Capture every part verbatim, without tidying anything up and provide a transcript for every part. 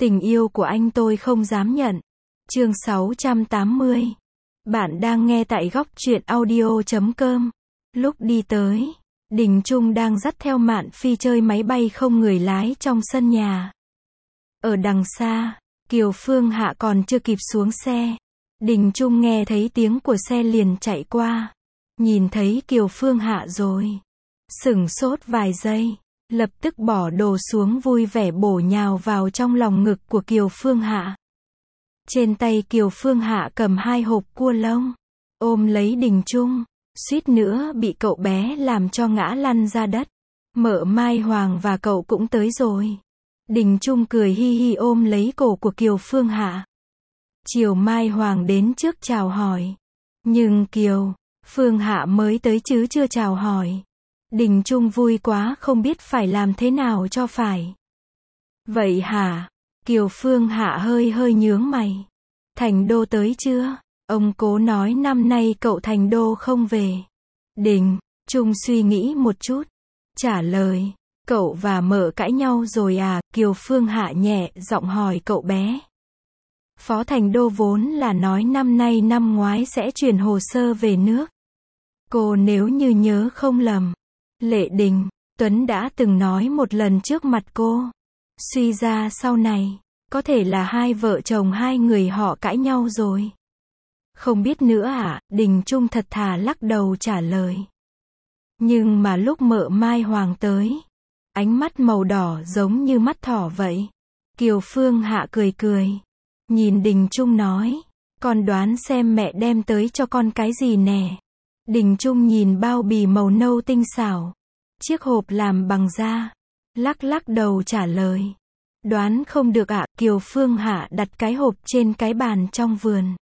Tình yêu của anh tôi không dám nhận. Chương sáu trăm tám mươi. Bạn đang nghe tại góc truyện audio chấm com. Lúc đi tới, Đình Trung đang dắt theo Mạn Phi chơi máy bay không người lái trong sân nhà. Ở đằng xa, Kiều Phương Hạ còn chưa kịp xuống xe. Đình Trung nghe thấy tiếng của xe liền chạy qua. Nhìn thấy Kiều Phương Hạ rồi. Sửng sốt vài giây. Lập tức bỏ đồ xuống vui vẻ bổ nhào vào trong lòng ngực của Kiều Phương Hạ. Trên tay Kiều Phương Hạ cầm hai hộp cua lông. Ôm lấy Đình Trung. Suýt nữa bị cậu bé làm cho ngã lăn ra đất. Mợ Mai Hoàng và cậu cũng tới rồi. Đình Trung cười hi hi ôm lấy cổ của Kiều Phương Hạ. Chiều Mai Hoàng đến trước chào hỏi. Nhưng Kiều Phương Hạ mới tới chứ chưa chào hỏi. Đình Trung vui quá không biết phải làm thế nào cho phải. Vậy hả? Kiều Phương Hạ hơi hơi nhướng mày. Thành Đô tới chưa? Ông cố nói năm nay cậu Thành Đô không về. Đình Trung suy nghĩ một chút. Trả lời, cậu và mợ cãi nhau rồi à? Kiều Phương Hạ nhẹ giọng hỏi cậu bé. Phó Thành Đô vốn là nói năm nay năm ngoái sẽ chuyển hồ sơ về nước. Cô nếu như nhớ không lầm, Lệ Đình Tuấn đã từng nói một lần trước mặt cô. Suy ra sau này, có thể là hai vợ chồng hai người họ cãi nhau rồi. Không biết nữa à? Đình Trung thật thà lắc đầu trả lời. Nhưng mà lúc mợ Mai Hoàng tới, ánh mắt màu đỏ giống như mắt thỏ vậy. Kiều Phương Hạ cười cười. Nhìn Đình Trung nói, con đoán xem mẹ đem tới cho con cái gì nè. Đình Trung nhìn bao bì màu nâu tinh xảo. Chiếc hộp làm bằng da. Lắc lắc đầu trả lời. Đoán không được ạ. Kiều Phương Hạ đặt cái hộp trên cái bàn trong vườn.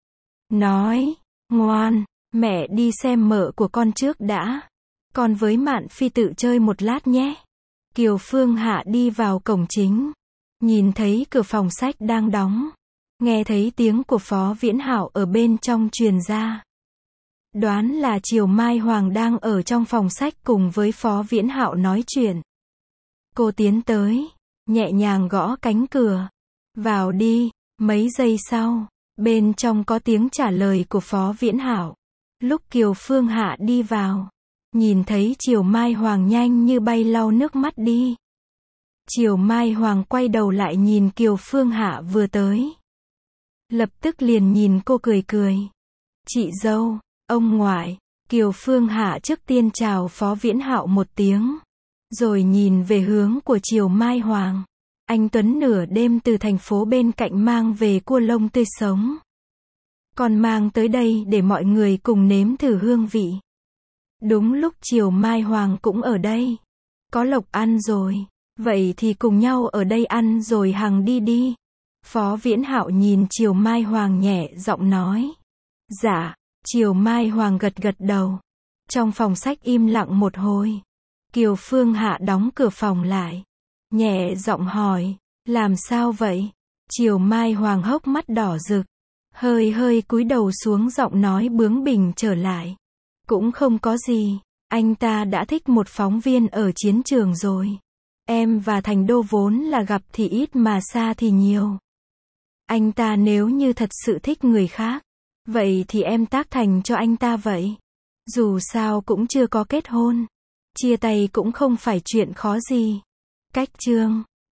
Nói, ngoan, mẹ đi xem mợ của con trước đã. Con với Mạn Phi tự chơi một lát nhé. Kiều Phương Hạ đi vào cổng chính. Nhìn thấy cửa phòng sách đang đóng. Nghe thấy tiếng của Phó Viễn Hạo ở bên trong truyền ra. Đoán là chiều Mai Hoàng đang ở trong phòng sách cùng với Phó Viễn Hạo nói chuyện. Cô tiến tới, nhẹ nhàng gõ cánh cửa. Vào đi. Mấy giây sau, bên trong có tiếng trả lời của Phó Viễn Hạo. Lúc Kiều Phương Hạ đi vào, nhìn thấy chiều Mai Hoàng nhanh như bay lau nước mắt đi. Chiều Mai Hoàng quay đầu lại nhìn Kiều Phương Hạ vừa tới. Lập tức liền nhìn cô cười cười. Chị dâu, ông ngoại. Kiều Phương Hạ trước tiên chào Phó Viễn Hạo một tiếng. Rồi nhìn về hướng của chiều Mai Hoàng. Anh Tuấn nửa đêm từ thành phố bên cạnh mang về cua lông tươi sống. Còn mang tới đây để mọi người cùng nếm thử hương vị. Đúng lúc chiều Mai Hoàng cũng ở đây. Có lộc ăn rồi. Vậy thì cùng nhau ở đây ăn rồi hằng đi đi. Phó Viễn Hạo nhìn chiều Mai Hoàng nhẹ giọng nói. Dạ. Chiều Mai Hoàng gật gật đầu. Trong phòng sách im lặng một hồi. Kiều Phương Hạ đóng cửa phòng lại. Nhẹ giọng hỏi. Làm sao vậy? Chiều Mai Hoàng hốc mắt đỏ rực. Hơi hơi cúi đầu xuống giọng nói bướng bỉnh trở lại. Cũng không có gì. Anh ta đã thích một phóng viên ở chiến trường rồi. Em và Thành Đô vốn là gặp thì ít mà xa thì nhiều. Anh ta nếu như thật sự thích người khác, vậy thì em tác thành cho anh ta vậy. Dù sao cũng chưa có kết hôn. Chia tay cũng không phải chuyện khó gì. Cách chương